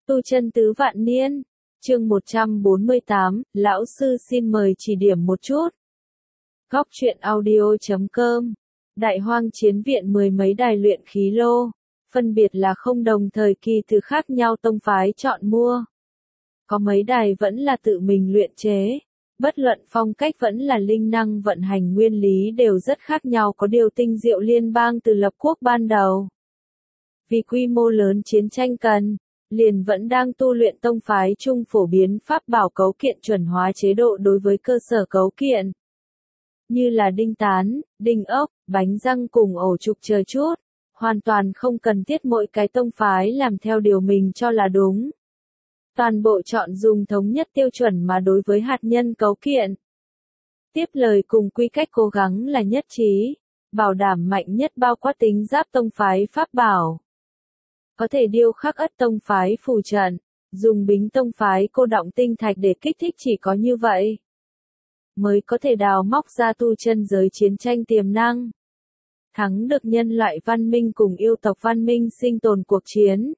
Tu chân tứ vạn niên, chương 148, lão sư xin mời chỉ điểm một chút. Góc truyện audio.com, Đại Hoang Chiến Viện mười mấy đài luyện khí lô, phân biệt là không đồng thời kỳ từ khác nhau tông phái chọn mua. Có mấy đài vẫn là tự mình luyện chế, bất luận phong cách vẫn là linh năng vận hành nguyên lý đều rất khác nhau, có điều tinh diệu liên bang từ lập quốc ban đầu. Vì quy mô lớn chiến tranh cần, liền vẫn đang tu luyện tông phái chung phổ biến pháp bảo cấu kiện chuẩn hóa chế độ đối với cơ sở cấu kiện. Như là đinh tán, đinh ốc, bánh răng cùng ổ trục chờ chút, hoàn toàn không cần thiết mỗi cái tông phái làm theo điều mình cho là đúng. Toàn bộ chọn dùng thống nhất tiêu chuẩn mà đối với hạt nhân cấu kiện. Tiếp lời cùng quy cách cố gắng là nhất trí, bảo đảm mạnh nhất bao quát tính giáp tông phái pháp bảo. Có thể điêu khắc ất tông phái phù trận, dùng bính tông phái cô đọng tinh thạch để kích thích, chỉ có như vậy mới có thể đào móc ra tu chân giới chiến tranh tiềm năng. Thắng được nhân loại văn minh cùng yêu tộc văn minh sinh tồn cuộc chiến.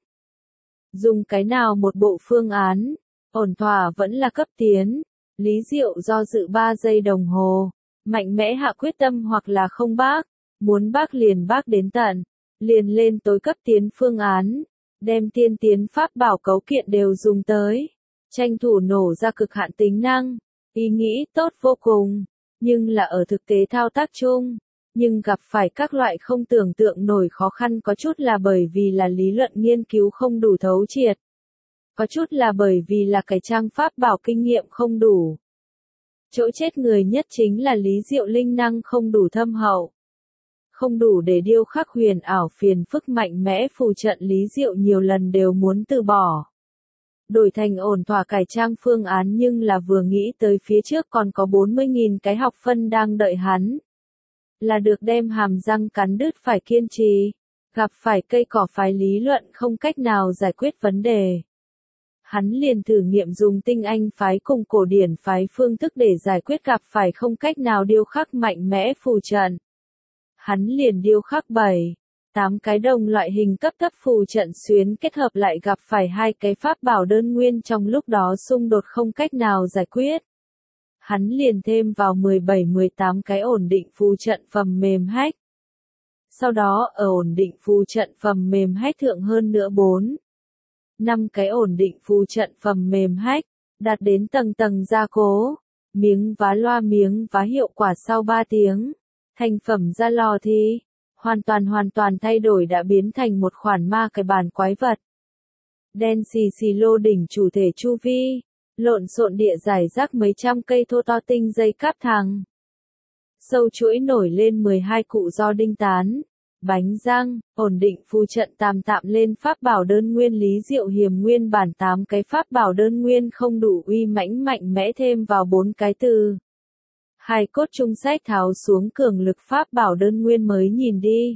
Dùng cái nào một bộ phương án, ổn thỏa vẫn là cấp tiến. Lý Diệu do dự 3 giây đồng hồ, mạnh mẽ hạ quyết tâm hoặc là không bác, muốn bác liền bác đến tận, liền lên tối cấp tiến phương án, đem tiên tiến pháp bảo cấu kiện đều dùng tới, tranh thủ nổ ra cực hạn tính năng, ý nghĩ tốt vô cùng, nhưng là ở thực tế thao tác chung, nhưng gặp phải các loại không tưởng tượng nổi khó khăn, có chút là bởi vì là lý luận nghiên cứu không đủ thấu triệt, có chút là bởi vì là cái trang pháp bảo kinh nghiệm không đủ. Chỗ chết người nhất chính là Lý Diệu linh năng không đủ thâm hậu. Không đủ để điêu khắc huyền ảo phiền phức mạnh mẽ phù trận, Lý Diệu nhiều lần đều muốn từ bỏ. Đổi thành ổn thỏa cải trang phương án, nhưng là vừa nghĩ tới phía trước còn có 40.000 cái học phân đang đợi hắn. Là được đem hàm răng cắn đứt, phải kiên trì. Gặp phải cây cỏ phái lý luận không cách nào giải quyết vấn đề. Hắn liền thử nghiệm dùng tinh anh phái cùng cổ điển phái phương thức để giải quyết, gặp phải không cách nào điêu khắc mạnh mẽ phù trận. Hắn liền điêu khắc 7-8 cái đồng loại hình cấp thấp phù trận xuyến kết hợp, lại gặp phải 2 cái pháp bảo đơn nguyên trong lúc đó xung đột không cách nào giải quyết. Hắn liền thêm vào 17-18 cái ổn định phù trận phẩm mềm hách. Sau đó ở ổn định phù trận phẩm mềm hách thượng hơn nữa 4-5 cái ổn định phù trận phẩm mềm hách, đạt đến tầng tầng gia cố, miếng vá loa miếng vá hiệu quả sau 3 tiếng. Thành phẩm ra lò thì, hoàn toàn thay đổi, đã biến thành một khoản ma cái bàn quái vật. Đen xì xì lô đỉnh chủ thể chu vi, lộn xộn địa giải rác mấy trăm cây thô to tinh dây cáp thẳng. Sâu chuỗi nổi lên 12 cụ do đinh tán, bánh răng, ổn định phù trận tạm lên pháp bảo đơn nguyên. Lý Diệu hiềm nguyên bản 8 cái pháp bảo đơn nguyên không đủ uy mãnh mạnh mẽ, thêm vào 4 cái từ 2 cốt trung sách tháo xuống cường lực pháp bảo đơn nguyên mới nhìn đi.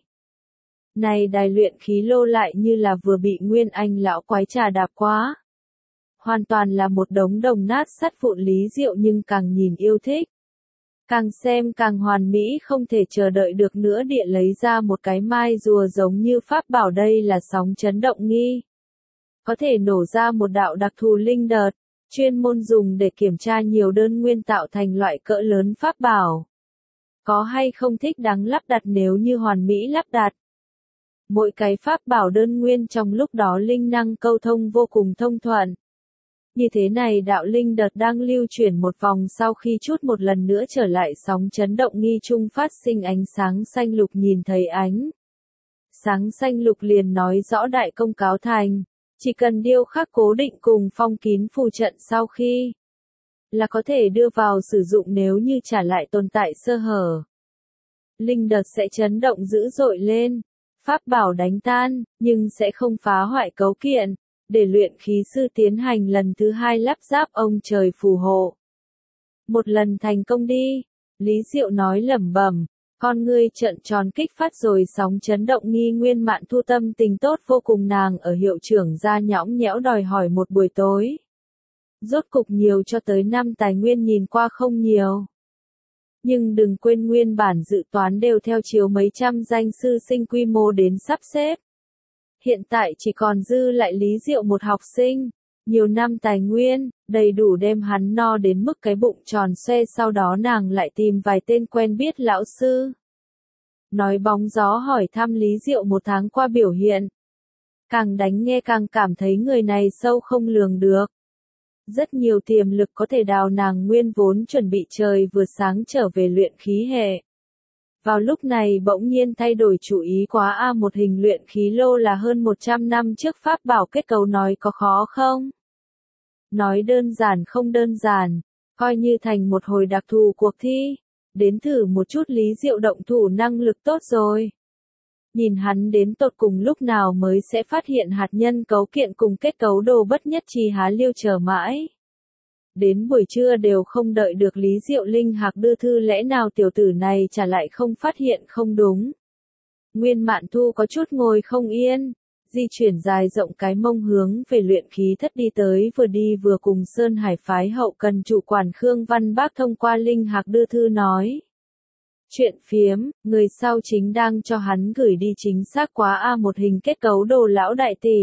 Này đài luyện khí lô lại như là vừa bị Nguyên Anh lão quái trà đạp quá. Hoàn toàn là một đống đồng nát sắt vụn. Lý Diệu nhưng càng nhìn yêu thích. Càng xem càng hoàn mỹ, không thể chờ đợi được nữa địa lấy ra một cái mai rùa giống như pháp bảo. Đây là sóng chấn động nghi. Có thể nổ ra một đạo đặc thù linh đợt. Chuyên môn dùng để kiểm tra nhiều đơn nguyên tạo thành loại cỡ lớn pháp bảo. Có hay không thích đáng lắp đặt nếu như hoàn mỹ lắp đặt. Mỗi cái pháp bảo đơn nguyên trong lúc đó linh năng câu thông vô cùng thông thuận. Như thế này đạo linh đợt đang lưu chuyển một vòng, sau khi chút một lần nữa trở lại sóng chấn động nghi trung phát sinh ánh sáng xanh lục. Nhìn thấy ánh sáng xanh lục liền nói rõ đại công cáo thành. Chỉ cần điêu khắc cố định cùng phong kín phù trận sau khi là có thể đưa vào sử dụng, nếu như trả lại tồn tại sơ hở. Linh đợt sẽ chấn động dữ dội lên, pháp bảo đánh tan, nhưng sẽ không phá hoại cấu kiện, để luyện khí sư tiến hành lần thứ 2 lắp ráp. Ông trời phù hộ. Một lần thành công đi, Lý Diệu nói lẩm bẩm. Con ngươi trợn tròn kích phát rồi sóng chấn động nghi. Nguyên Mạn Thu tâm tình tốt vô cùng, nàng ở hiệu trưởng gia nhõng nhẽo đòi hỏi một buổi tối. Rốt cục nhiều cho tới 5 tài nguyên nhìn qua không nhiều. Nhưng đừng quên nguyên bản dự toán đều theo chiều mấy trăm danh sư sinh quy mô đến sắp xếp. Hiện tại chỉ còn dư lại Lý Diệu một học sinh. Nhiều năm tài nguyên, đầy đủ đem hắn no đến mức cái bụng tròn xoe, sau đó nàng lại tìm vài tên quen biết lão sư. Nói bóng gió hỏi thăm Lý Diệu một tháng qua biểu hiện. Càng đánh nghe càng cảm thấy người này sâu không lường được. Rất nhiều tiềm lực có thể đào nàng nguyên vốn chuẩn bị trời vừa sáng trở về luyện khí hệ. Vào lúc này bỗng nhiên thay đổi chủ ý quá một hình luyện khí lô là hơn 100 năm trước pháp bảo kết cấu, nói có khó không? Nói đơn giản không đơn giản, coi như thành một hồi đặc thù cuộc thi. Đến thử một chút Lý Diệu động thủ năng lực tốt rồi. Nhìn hắn đến tột cùng lúc nào mới sẽ phát hiện hạt nhân cấu kiện cùng kết cấu đồ bất nhất trì há liêu chờ mãi. Đến buổi trưa đều không đợi được Lý Diệu linh hạc đưa thư, lẽ nào tiểu tử này trả lại không phát hiện không đúng. Nguyên Mạn Thu có chút ngồi không yên, di chuyển dài rộng cái mông hướng về luyện khí thất đi tới, vừa đi vừa cùng Sơn Hải phái hậu cần chủ quản Khương Văn Bác thông qua linh hạc đưa thư nói. Chuyện phiếm, người sau chính đang cho hắn gửi đi chính xác quá một hình kết cấu đồ lão đại tỷ.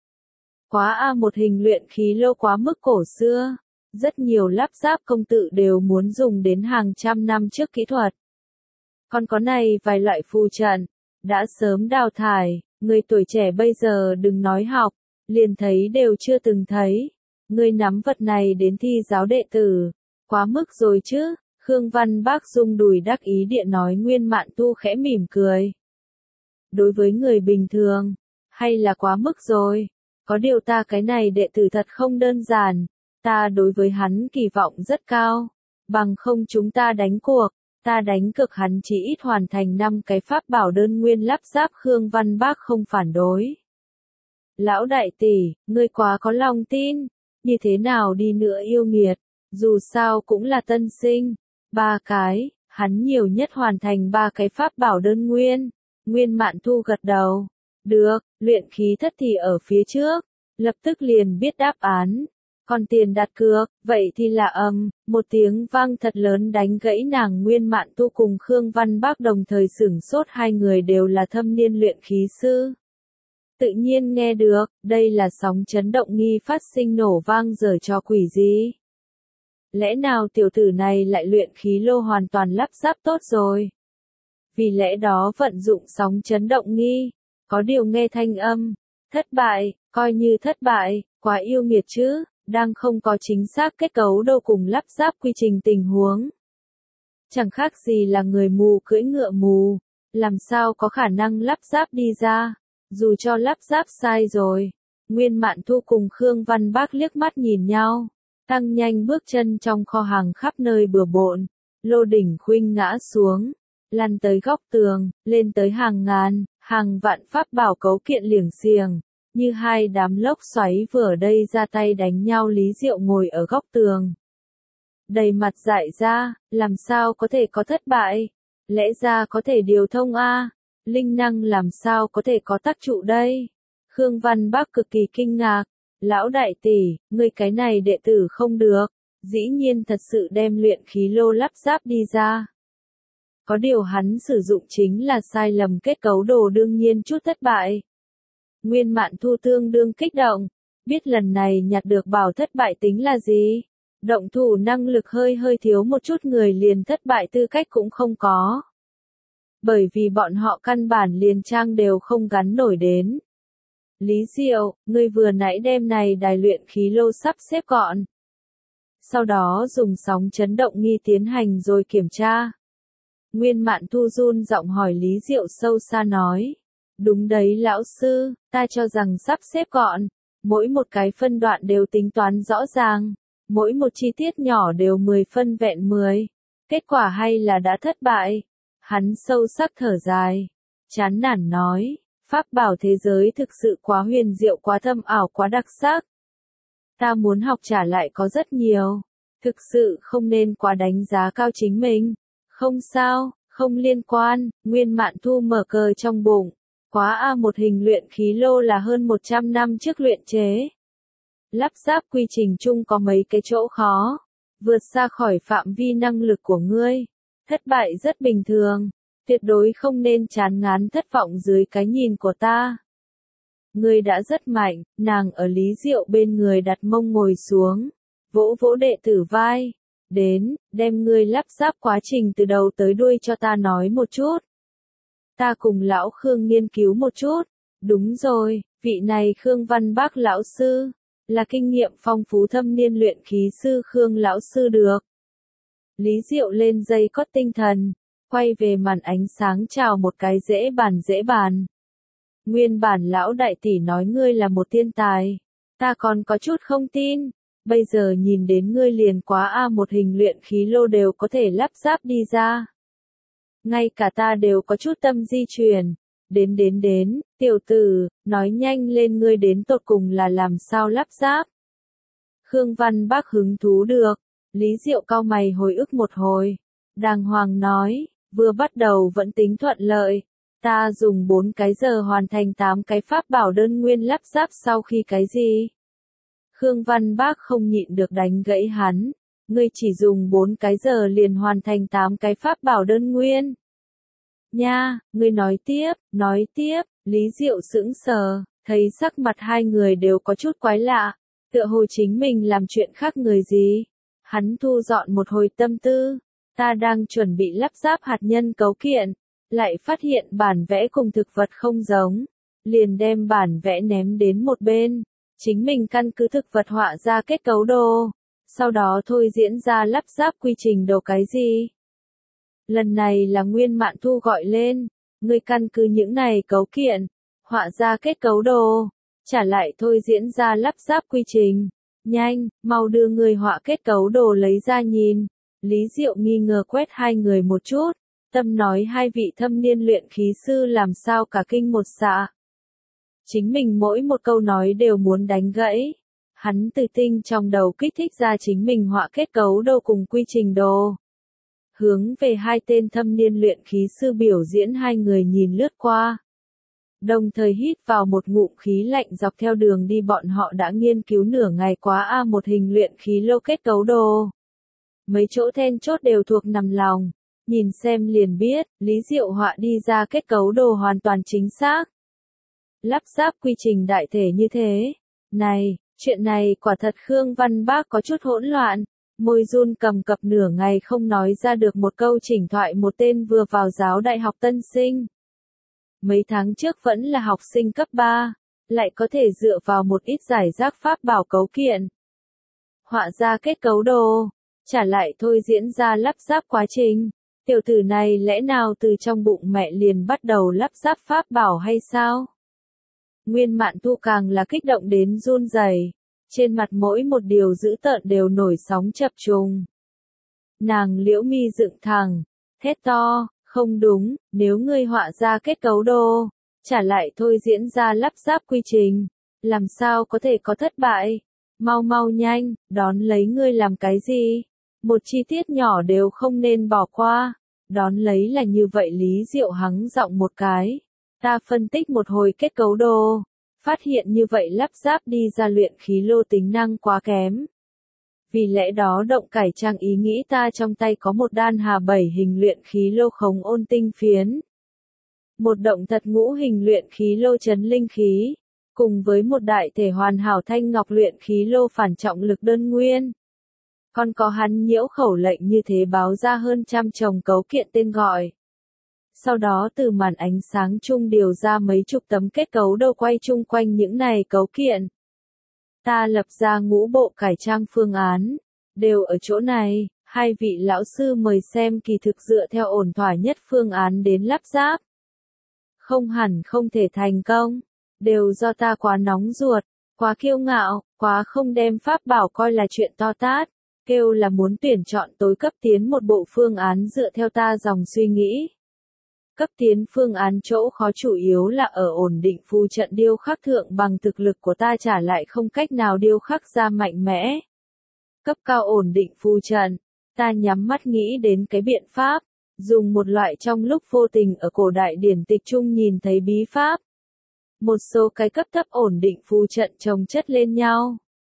Quá một hình luyện khí lô quá mức cổ xưa. Rất nhiều lắp ráp công tự đều muốn dùng đến hàng trăm năm trước kỹ thuật. Còn có này vài loại phù trận, đã sớm đào thải, người tuổi trẻ bây giờ đừng nói học, liền thấy đều chưa từng thấy. Người nắm vật này đến thi giáo đệ tử, quá mức rồi chứ. Khương Văn Bác rung đùi đắc ý điện nói. Nguyên Mạn Thu khẽ mỉm cười. Đối với người bình thường, hay là quá mức rồi. Có điều ta cái này đệ tử thật không đơn giản. Ta đối với hắn kỳ vọng rất cao. Bằng không chúng ta đánh cuộc. Ta đánh cược hắn chỉ ít hoàn thành 5 cái pháp bảo đơn nguyên lắp ráp. Khương Văn Bác không phản đối. Lão đại tỷ, ngươi quá có lòng tin. Như thế nào đi nữa yêu nghiệt. Dù sao cũng là tân sinh. 3 cái, hắn nhiều nhất hoàn thành 3 cái pháp bảo đơn nguyên. Nguyên Mạn Thu gật đầu. Được, luyện khí thất thì ở phía trước. Lập tức liền biết đáp án. Còn tiền đặt cược, vậy thì là một tiếng vang thật lớn đánh gãy nàng. Nguyên Mạn Thu cùng Khương Văn Bác đồng thời sửng sốt, hai người đều là thâm niên luyện khí sư. Tự nhiên nghe được, đây là sóng chấn động nghi phát sinh nổ vang giở trò quỷ gì? Lẽ nào tiểu tử này lại luyện khí lô hoàn toàn lắp ráp tốt rồi? Vì lẽ đó vận dụng sóng chấn động nghi, có điều nghe thanh âm, thất bại, coi như thất bại, quá yêu nghiệt chứ, đang không có chính xác kết cấu đâu cùng lắp ráp quy trình tình huống. Chẳng khác gì là người mù cưỡi ngựa mù, làm sao có khả năng lắp ráp đi ra, dù cho lắp ráp sai rồi. Nguyên Mạn Thu cùng Khương Văn Bác liếc mắt nhìn nhau. Tăng nhanh bước chân trong kho hàng khắp nơi bừa bộn, lô đỉnh khuynh ngã xuống, lăn tới góc tường, lên tới hàng ngàn, hàng vạn pháp bảo cấu kiện liềng xiềng, như hai đám lốc xoáy vừa ở đây ra tay đánh nhau. Lý Diệu ngồi ở góc tường, đầy mặt dại ra, làm sao có thể có thất bại, lẽ ra có thể điều thông linh năng làm sao có thể có tác trụ đây. Khương Văn Bác cực kỳ kinh ngạc. Lão đại tỷ, ngươi cái này đệ tử không được, dĩ nhiên thật sự đem luyện khí lô lắp ráp đi ra. Có điều hắn sử dụng chính là sai lầm kết cấu đồ, đương nhiên chút thất bại. Nguyên Mạn Thu tương đương kích động, biết lần này nhặt được bảo thất bại tính là gì. Động thủ năng lực hơi thiếu một chút người liền thất bại tư cách cũng không có. Bởi vì bọn họ căn bản liền trang đều không gắn nổi đến. Lý Diệu, ngươi vừa nãy đem này đài luyện khí lô sắp xếp gọn. Sau đó dùng sóng chấn động nghi tiến hành rồi kiểm tra. Nguyên Mạn Thu run giọng hỏi. Lý Diệu sâu xa nói. Đúng đấy lão sư, ta cho rằng sắp xếp gọn. Mỗi một cái phân đoạn đều tính toán rõ ràng. Mỗi một chi tiết nhỏ đều 10 phân vẹn 10. Kết quả hay là đã thất bại. Hắn sâu sắc thở dài. Chán nản nói. Pháp bảo thế giới thực sự quá huyền diệu, quá thâm ảo, quá đặc sắc. Ta muốn học trả lại có rất nhiều. Thực sự không nên quá đánh giá cao chính mình. Không sao, không liên quan. Nguyên Mạn Thu mở cờ trong bụng. Quá một hình luyện khí lô là hơn 100 năm trước luyện chế. Lắp ráp quy trình chung có mấy cái chỗ khó. Vượt xa khỏi phạm vi năng lực của ngươi. Thất bại rất bình thường. Tuyệt đối không nên chán ngán thất vọng dưới cái nhìn của ta. Ngươi đã rất mạnh, nàng ở Lý Diệu bên người đặt mông ngồi xuống, vỗ vỗ đệ tử vai. Đến, đem ngươi lắp ráp quá trình từ đầu tới đuôi cho ta nói một chút. Ta cùng lão Khương nghiên cứu một chút. Đúng rồi, vị này Khương Văn Bác lão sư, là kinh nghiệm phong phú thâm niên luyện khí sư Khương lão sư được. Lý Diệu lên dây cót tinh thần, quay về màn ánh sáng chào một cái dễ bàn. Nguyên bản lão đại tỷ nói ngươi là một thiên tài, ta còn có chút không tin, bây giờ nhìn đến ngươi liền quá một hình luyện khí lô đều có thể lắp ráp đi ra. Ngay cả ta đều có chút tâm di chuyển. Đến, tiểu tử, nói nhanh lên ngươi đến tột cùng là làm sao lắp ráp. Khương Văn Bác hứng thú được, Lý Diệu cau mày hồi ức một hồi, đàng hoàng nói, vừa bắt đầu vẫn tính thuận lợi, ta dùng 4 cái giờ hoàn thành 8 cái pháp bảo đơn nguyên lắp ráp sau khi cái gì. Khương Văn Bác không nhịn được đánh gãy hắn, ngươi chỉ dùng 4 cái giờ liền hoàn thành 8 cái pháp bảo đơn nguyên. Nha, ngươi nói tiếp, Lý Diệu sững sờ, thấy sắc mặt hai người đều có chút quái lạ, tựa hồ chính mình làm chuyện khác người gì. Hắn thu dọn một hồi tâm tư, ta đang chuẩn bị lắp ráp hạt nhân cấu kiện, lại phát hiện bản vẽ cùng thực vật không giống, liền đem bản vẽ ném đến một bên, chính mình căn cứ thực vật họa ra kết cấu đồ, sau đó thôi diễn ra lắp ráp quy trình đồ cái gì. Lần này là Nguyên Mạn Thu gọi lên, ngươi căn cứ những này cấu kiện, họa ra kết cấu đồ, trả lại thôi diễn ra lắp ráp quy trình. Nhanh, mau đưa người họa kết cấu đồ lấy ra nhìn. Lý Diệu nghi ngờ quét hai người một chút, tâm nói hai vị thâm niên luyện khí sư làm sao cả kinh một xạ. Chính mình mỗi một câu nói đều muốn đánh gãy. Hắn từ tinh trong đầu kích thích ra chính mình họa kết cấu đồ cùng quy trình đồ. Hướng về hai tên thâm niên luyện khí sư biểu diễn hai người nhìn lướt qua. Đồng thời hít vào một ngụm khí lạnh dọc theo đường đi bọn họ đã nghiên cứu nửa ngày quá một hình luyện khí lô kết cấu đồ. Mấy chỗ then chốt đều thuộc nằm lòng, nhìn xem liền biết, Lý Diệu họa đi ra kết cấu đồ hoàn toàn chính xác. Lắp ráp quy trình đại thể như thế. Này, chuyện này quả thật Khương Văn Bác có chút hỗn loạn, môi run cầm cập nửa ngày không nói ra được một câu chỉnh thoại một tên vừa vào giáo đại học tân sinh. Mấy tháng trước vẫn là học sinh cấp 3, lại có thể dựa vào một ít giải rác pháp bảo cấu kiện. Họa ra kết cấu đồ, trả lại thôi diễn ra lắp ráp quá trình. Tiểu tử này lẽ nào từ trong bụng mẹ liền bắt đầu lắp ráp pháp bảo hay sao? Nguyên Mạn Thu càng là kích động đến run rẩy, trên mặt mỗi một điều dữ tợn đều nổi sóng chập trùng. Nàng liễu mi dựng thẳng, thét to. Không đúng, nếu ngươi họa ra kết cấu đồ, trả lại thôi diễn ra lắp ráp quy trình, làm sao có thể có thất bại? Mau nhanh, đón lấy ngươi làm cái gì? Một chi tiết nhỏ đều không nên bỏ qua. Đón lấy là như vậy Lý Diệu hắng giọng một cái. Ta phân tích một hồi kết cấu đồ, phát hiện như vậy lắp ráp đi ra luyện khí lô tính năng quá kém. Vì lẽ đó động cải trang ý nghĩ ta trong tay có một đan hà 7 hình luyện khí lô khống ôn tinh phiến. Một động thật ngũ hình luyện khí lô chấn linh khí. Cùng với một đại thể hoàn hảo thanh ngọc luyện khí lô phản trọng lực đơn nguyên. Còn có hắn nhiễu khẩu lệnh như thế báo ra hơn trăm chồng cấu kiện tên gọi. Sau đó từ màn ánh sáng chung điều ra mấy chục tấm kết cấu đồ quay chung quanh những này cấu kiện. Ta lập ra ngũ bộ cải trang phương án, đều ở chỗ này, hai vị lão sư mời xem kỳ thực dựa theo ổn thỏa nhất phương án đến lắp ráp. Không hẳn không thể thành công, đều do ta quá nóng ruột, quá kiêu ngạo, quá không đem pháp bảo coi là chuyện to tát, kêu là muốn tuyển chọn tối cấp tiến một bộ phương án dựa theo ta dòng suy nghĩ. Cấp tiến phương án chỗ khó chủ yếu là ở ổn định phù trận điêu khắc thượng bằng thực lực của ta trả lại không cách nào điêu khắc ra mạnh mẽ. Cấp cao ổn định phù trận, ta nhắm mắt nghĩ đến cái biện pháp, dùng một loại trong lúc vô tình ở cổ đại điển tịch chung nhìn thấy bí pháp. Một số cái cấp thấp ổn định phù trận chồng chất lên nhau.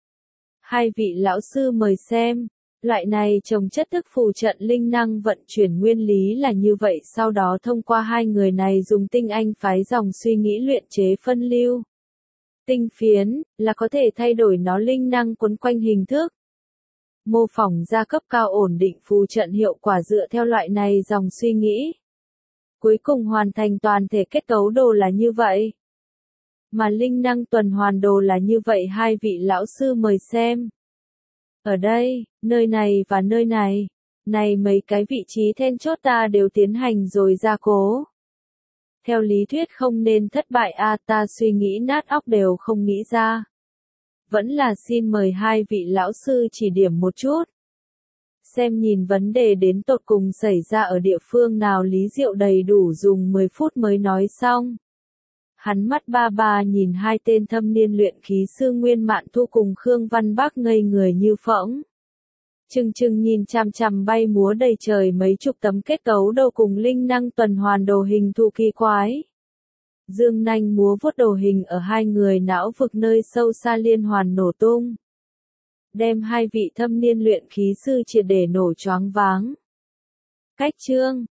Hai vị lão sư mời xem. Loại này trồng chất thức phù trận linh năng vận chuyển nguyên lý là như vậy, sau đó thông qua hai người này dùng tinh anh phái dòng suy nghĩ luyện chế phân lưu. Tinh phiến, là có thể thay đổi nó linh năng quấn quanh hình thức. Mô phỏng ra cấp cao ổn định phù trận hiệu quả dựa theo loại này dòng suy nghĩ. Cuối cùng hoàn thành toàn thể kết cấu đồ là như vậy. Mà linh năng tuần hoàn đồ là như vậy, hai vị lão sư mời xem. Ở đây, nơi này và nơi này, này mấy cái vị trí then chốt ta đều tiến hành rồi gia cố. Theo lý thuyết không nên thất bại ta suy nghĩ nát óc đều không nghĩ ra. Vẫn là xin mời hai vị lão sư chỉ điểm một chút. Xem nhìn vấn đề đến tột cùng xảy ra ở địa phương nào. Lý Diệu đầy đủ dùng 10 phút mới nói xong. Hắn mắt ba ba nhìn hai tên thâm niên luyện khí sư Nguyên Mạn Thu cùng Khương Văn Bắc ngây người như phỗng. Chừng chừng nhìn chằm chằm bay múa đầy trời mấy chục tấm kết cấu đồ cùng linh năng tuần hoàn đồ hình thù kỳ quái. Dương nanh múa vuốt đồ hình ở hai người não vực nơi sâu xa liên hoàn nổ tung. Đem hai vị thâm niên luyện khí sư triệt để nổ choáng váng. Cách chương